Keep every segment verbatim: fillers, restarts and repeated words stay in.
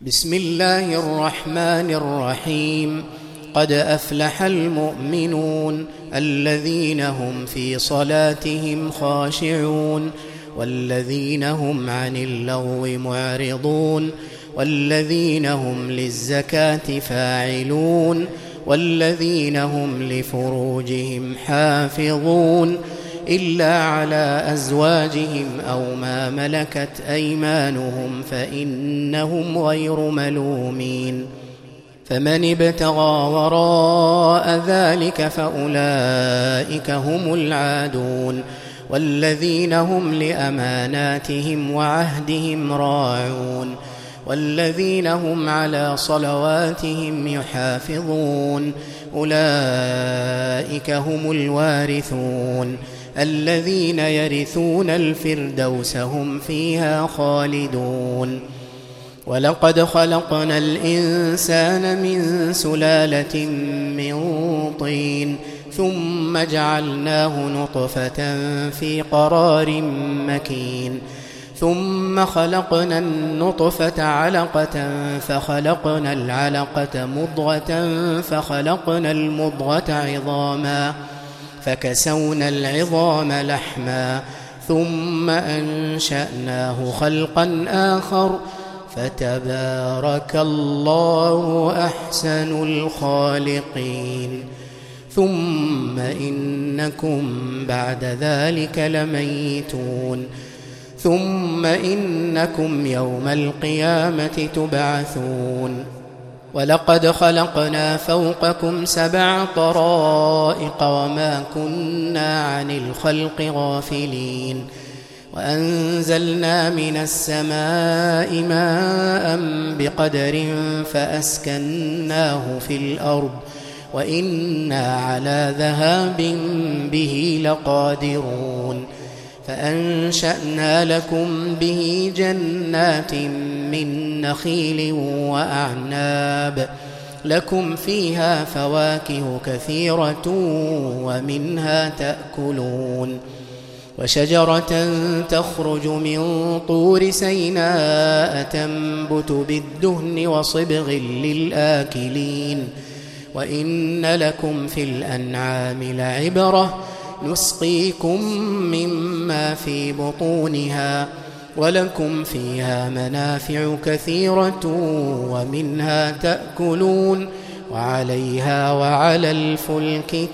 بسم الله الرحمن الرحيم. قد أفلح المؤمنون الذين هم في صلاتهم خاشعون والذين هم عن اللغو معرضون والذين هم للزكاة فاعلون والذين هم لفروجهم حافظون إلا على أزواجهم أو ما ملكت أيمانهم فإنهم غير ملومين. فمن ابتغى وراء ذلك فأولئك هم العادون والذين هم لأماناتهم وعهدهم راعون والذين هم على صلواتهم يحافظون أولئك هم الوارثون الذين يرثون الفردوس هم فيها خالدون. ولقد خلقنا الإنسان من سلالة من طين ثم جعلناه نطفة في قرار مكين ثم خلقنا النطفة علقة فخلقنا العلقة مضغة فخلقنا المضغة عظاما فكسونا العظام لحما ثم أنشأناه خلقا آخر فتبارك الله أحسن الخالقين. ثم إنكم بعد ذلك لميتون ثم إنكم يوم القيامة تبعثون. ولقد خلقنا فوقكم سبع طرائق وما كنا عن الخلق غافلين وأنزلنا من السماء ماء بقدر فأسكناه في الأرض وإنا على ذهاب به لقادرون. فأنشأنا لكم به جنات من نخيل وأعناب لكم فيها فواكه كثيرة ومنها تأكلون وشجرة تخرج من طور سيناء تنبت بالدهن وصبغ للآكلين وإن لكم في الأنعام لعبرة نسقيكم مما في بطونها ولكم فيها منافع كثيرة ومنها تأكلون وعليها وعلى الفلك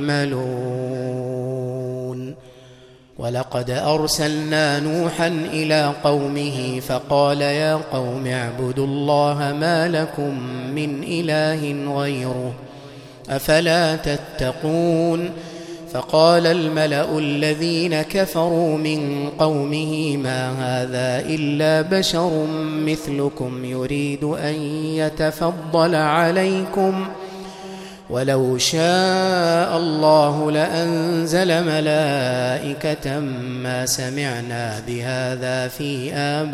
تحملون. ولقد أرسلنا نوحا إلى قومه فقال يا قوم اعبدوا الله ما لكم من إله غيره أفلا تتقون. فقال الملأ الذين كفروا من قومه ما هذا إلا بشر مثلكم يريد أن يتفضل عليكم ولو شاء الله لأنزل ملائكة ما سمعنا بهذا في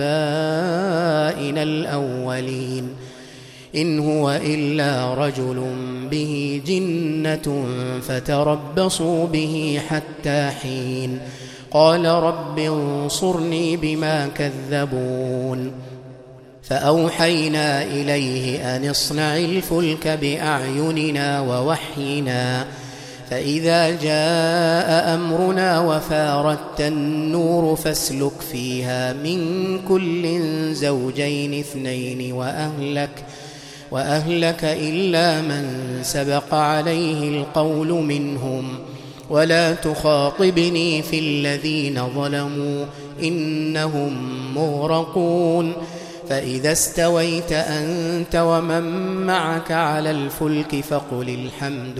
آبائنا الأولين إن هو إلا رجل به جنة فتربصوا به حتى حين قال رب انصرني بما كذبون. فأوحينا إليه أن اصنع الفلك بأعيننا ووحينا فإذا جاء أمرنا وفارت النور فاسلك فيها من كل زوجين اثنين وأهلك وأهلك إلا من سبق عليه القول منهم ولا تخاطبني في الذين ظلموا إنهم مغرقون. فإذا استويت أنت ومن معك على الفلك فقل الحمد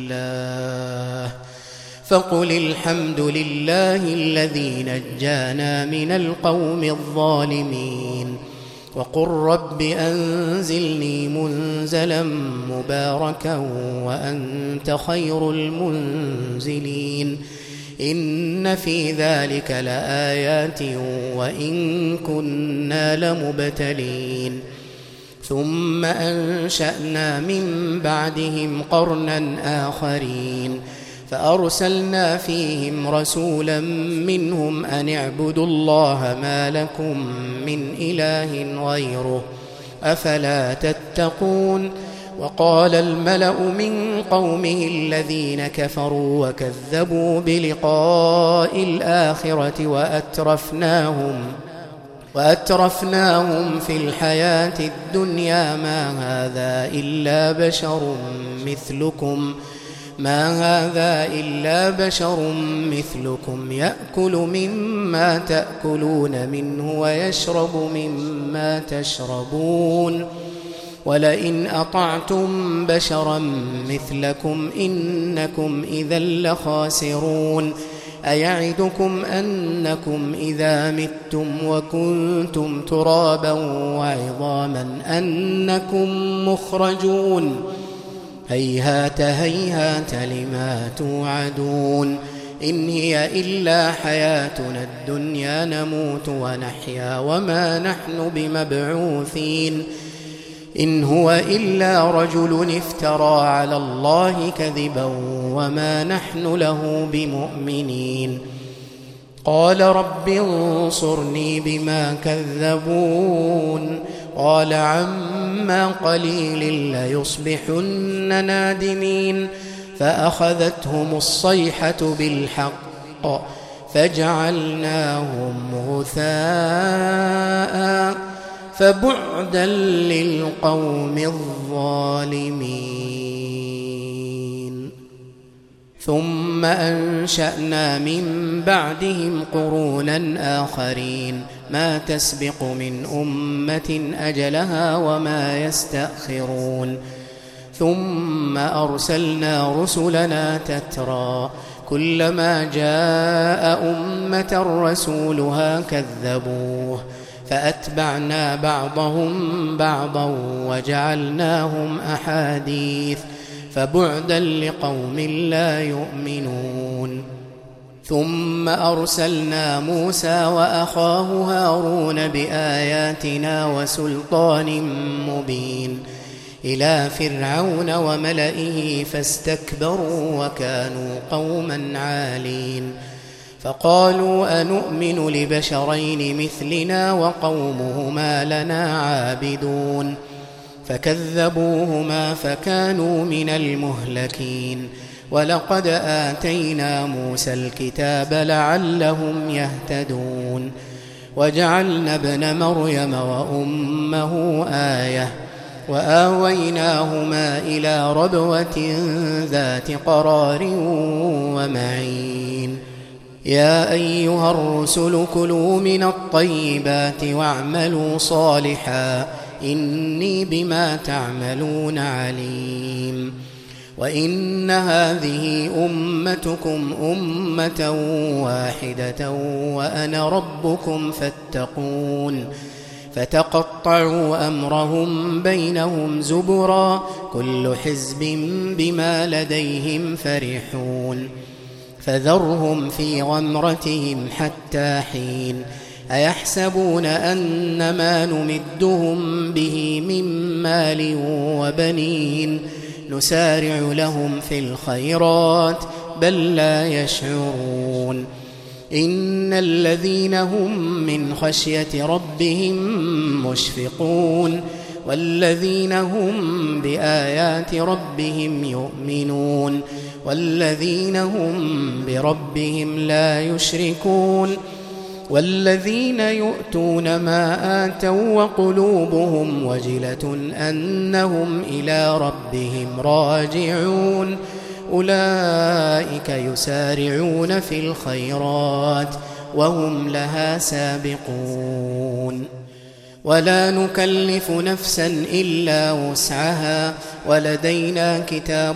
لله فقل الحمد لله الذي نجانا من القوم الظالمين وقل رب أنزلني منزلا مباركا وأنت خير المنزلين. إن في ذلك لآيات وإن كنا لمبتلين. ثم أنشأنا من بعدهم قرنا آخرين فأرسلنا فيهم رسولا منهم أن اعبدوا الله ما لكم من إله غيره أفلا تتقون. وقال الملأ من قومه الذين كفروا وكذبوا بلقاء الآخرة وأترفناهم وأترفناهم في الحياة الدنيا ما هذا إلا بشر مثلكم ما هذا إلا بشر مثلكم يأكل مما تأكلون منه ويشرب مما تشربون ولئن أطعتم بشرا مثلكم إنكم إذا لخاسرون. أيعدكم أنكم إذا متم وكنتم ترابا وعظاما أنكم مخرجون هيهات هيهات لما توعدون. إن هي إلا حياتنا الدنيا نموت ونحيا وما نحن بمبعوثين. إن هو إلا رجل افترى على الله كذبا وما نحن له بمؤمنين. قال رب انصرني بما كذبون. قال عما قليل ليصبحن نادمين. فأخذتهم الصيحة بالحق فجعلناهم غثاء فبعدا للقوم الظالمين. ثم أنشأنا من بعدهم قرونا آخرين ما تسبق من أمة أجلها وما يستأخرون. ثم أرسلنا رسلنا تترى كلما جاء أمة رسولها كذبوه فأتبعنا بعضهم بعضا وجعلناهم أحاديث فبعدا لقوم لا يؤمنون. ثم أرسلنا موسى وأخاه هارون بآياتنا وسلطان مبين إلى فرعون وملئه فاستكبروا وكانوا قوما عالين. فقالوا أنؤمن لبشرين مثلنا وقومهما لنا عابدون فكذبوهما فكانوا من المهلكين. ولقد آتينا موسى الكتاب لعلهم يهتدون. وجعلنا ابن مريم وأمه آية وآويناهما إلى ربوة ذات قرار ومعين. يا أيها الرسل كلوا من الطيبات واعملوا صالحا إني بما تعملون عليم. وإن هذه أمتكم أمة واحدة وأنا ربكم فاتقون. فتقطعوا أمرهم بينهم زبرا كل حزب بما لديهم فرحون. فذرهم في غمرتهم حتى حين. أيحسبون أن ما نمدهم به من مال وبنين نسارع لهم في الخيرات بل لا يشعرون. إن الذين هم من خشية ربهم مشفقون والذين هم بآيات ربهم يؤمنون والذين هم بربهم لا يشركون والذين يؤتون ما آتوا وقلوبهم وجلة أنهم إلى ربهم راجعون أولئك يسارعون في الخيرات وهم لها سابقون. ولا نكلف نفسا إلا وسعها ولدينا كتاب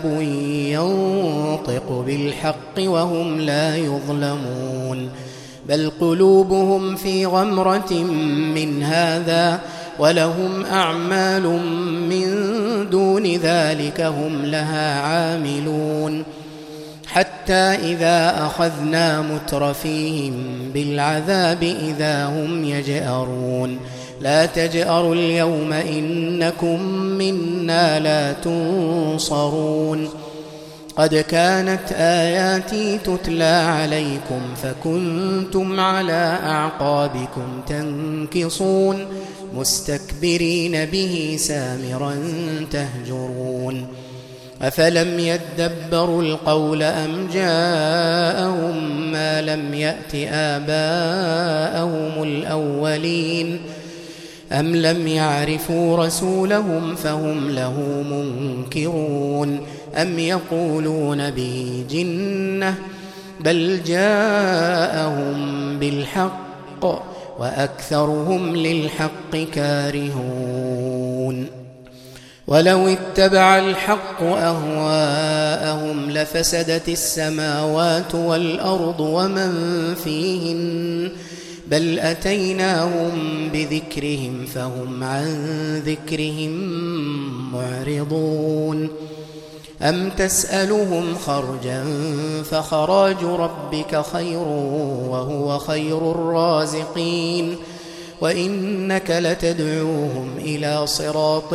ينطق بالحق وهم لا يظلمون. بل قلوبهم في غمرة من هذا ولهم أعمال من دون ذلك هم لها عاملون. حتى إذا أخذنا مترفيهم بالعذاب إذا هم يجأرون. لا تجأروا اليوم إنكم منا لا تنصرون. قد كانت آياتي تتلى عليكم فكنتم على أعقابكم تنكصون. مستكبرين به سامرا تهجرون أفلم يدبروا القول أم جاءهم ما لم يأت آباءهم الأولين أم لم يعرفوا رسولهم فهم له منكرون أم يقولون به جنة بل جاءهم بالحق وأكثرهم للحق كارهون ولو اتبع الحق أهواءهم لفسدت السماوات والأرض ومن فيهن بل أتيناهم بذكرهم فهم عن ذكرهم معرضون أم تسألهم خرجا فخراج ربك خير وهو خير الرازقين وإنك لتدعوهم إلى صراط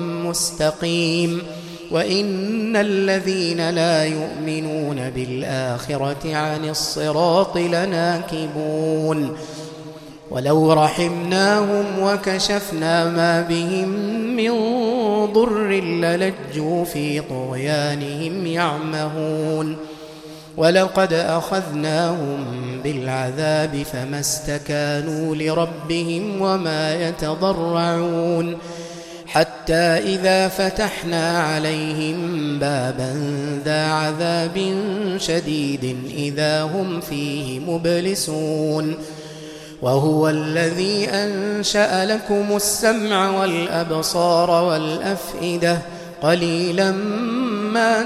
مستقيم وإن الذين لا يؤمنون بالآخرة عن الصراط لناكبون ولو رحمناهم وكشفنا ما بهم من ضر للجوا في طغيانهم يعمهون ولقد أخذناهم بالعذاب فما استكانوا لربهم وما يتضرعون حتى إذا فتحنا عليهم بابا ذا عذاب شديد إذا هم فيه مبلسون وهو الذي أنشأ لكم السمع والأبصار والأفئدة قليلا ما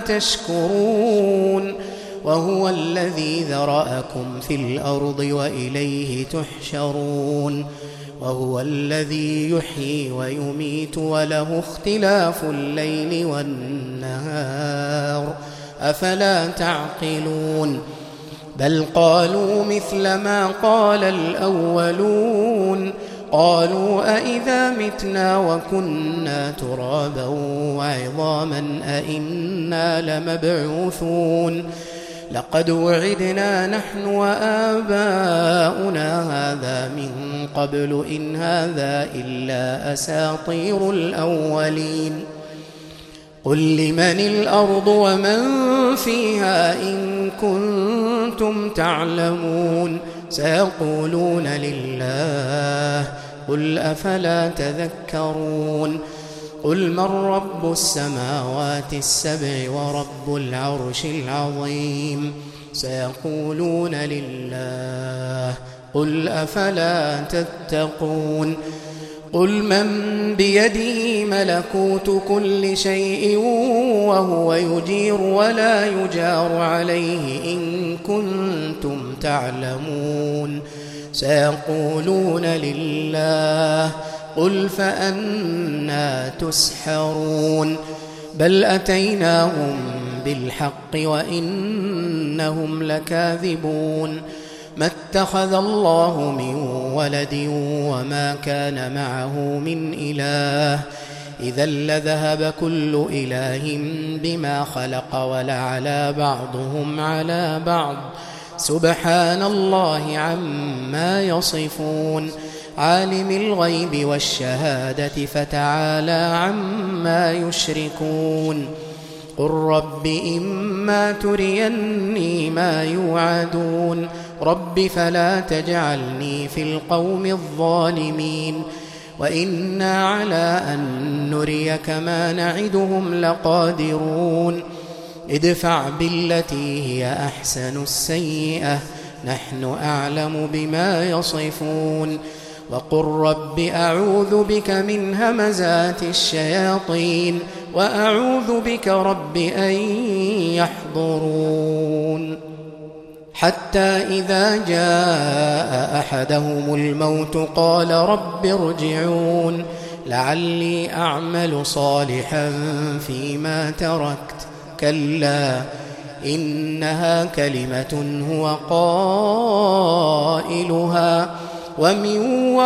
تشكرون وهو الذي ذرأكم في الأرض وإليه تحشرون وهو الذي يحيي ويميت وله اختلاف الليل والنهار أفلا تعقلون بل قالوا مثل ما قال الأولون قالوا أئذا متنا وكنا ترابا وعظاما أئنا لمبعوثون لقد وعدنا نحن وآباؤنا هذا من قبل إن هذا إلا أساطير الأولين قل لمن الأرض ومن فيها إن كنتم تعلمون سيقولون لله قل أفلا تذكرون قل من رب السماوات السبع ورب العرش العظيم سيقولون لله قل أفلا تتقون قل من بيده ملكوت كل شيء وهو يجير ولا يجار عليه إن كنتم تعلمون سيقولون لله قل فأنى تسحرون بل أتيناهم بالحق وإنهم لكاذبون ما اتخذ الله من ولد وما كان معه من إله إذا لذهب كل إله بما خلق ولعلى بعضهم على بعض سبحان الله عما يصفون عالم الغيب والشهادة فتعالى عما يشركون قل رب إما تريني ما يوعدون رب فلا تجعلني في القوم الظالمين وإنا على أن نريك ما نعدهم لقادرون ادفع بالتي هي أحسن السيئة نحن أعلم بما يصفون وقل رب أعوذ بك من همزات الشياطين وأعوذ بك رب أن يحضرون حتى إذا جاء أحدهم الموت قال رب ارجعون لعلي أعمل صالحا فيما تركت كلا إنها كلمة هو قائلها ومن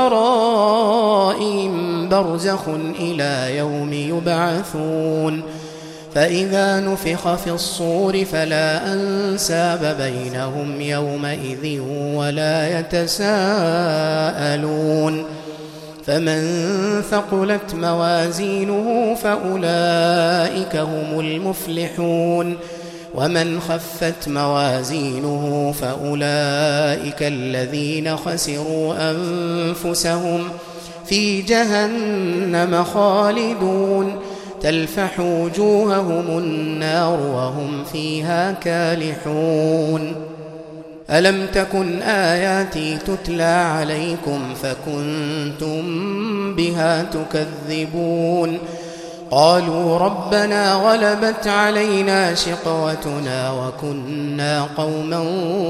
ورائهم برزخ إلى يوم يبعثون فإذا نفخ في الصور فلا أنساب بينهم يومئذ ولا يتساءلون فمن ثقلت موازينه فأولئك هم المفلحون ومن خفت موازينه فأولئك الذين خسروا أنفسهم في جهنم خالدون تلفح وجوههم النار وهم فيها كالحون ألم تكن آياتي تتلى عليكم فكنتم بها تكذبون قالوا ربنا غلبت علينا شقوتنا وكنا قوما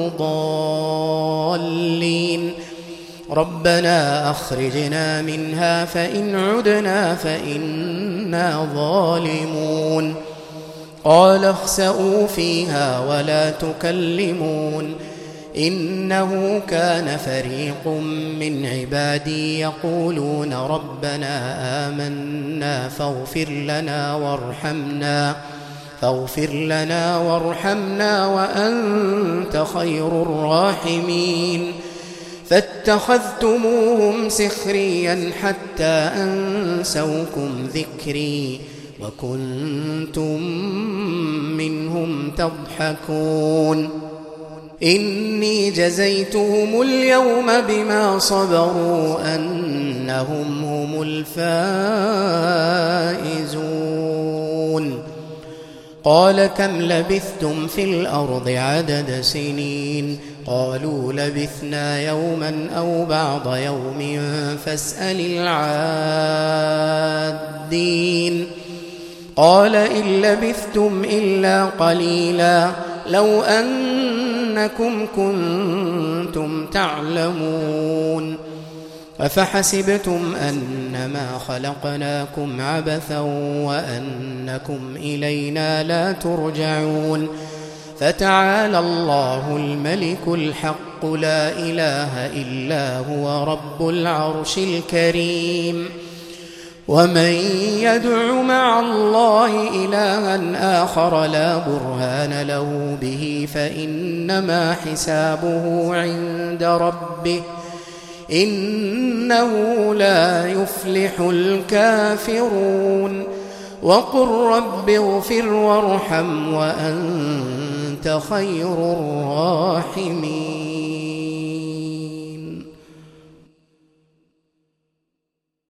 ضالين ربنا أخرجنا منها فإن عدنا فإنا ظالمون قال اخسئوا فيها ولا تكلمون إنه كان فريق من عبادي يقولون ربنا آمنا فاغفر لنا وارحمنا فاغفر لنا وارحمنا وأنت خير الراحمين فاتخذتموهم سخريا حتى أنسوكم ذكري وكنتم منهم تضحكون إني جزيتهم اليوم بما صبروا أنهم هم الفائزون قال كم لبثتم في الأرض عدد سنين قالوا لبثنا يوما أو بعض يوم فاسأل العادين قال إن لبثتم إلا قليلا لو أنكم كنتم تعلمون أفحسبتم أنما خلقناكم عبثا وأنكم إلينا لا ترجعون فتعالى الله الملك الحق لا إله إلا هو رب العرش الكريم ومن يدع مع الله إلها آخر لا برهان له به فإنما حسابه عند ربه إنه لا يفلح الكافرون وقل رب اغفر وارحم وأنت خير الراحمين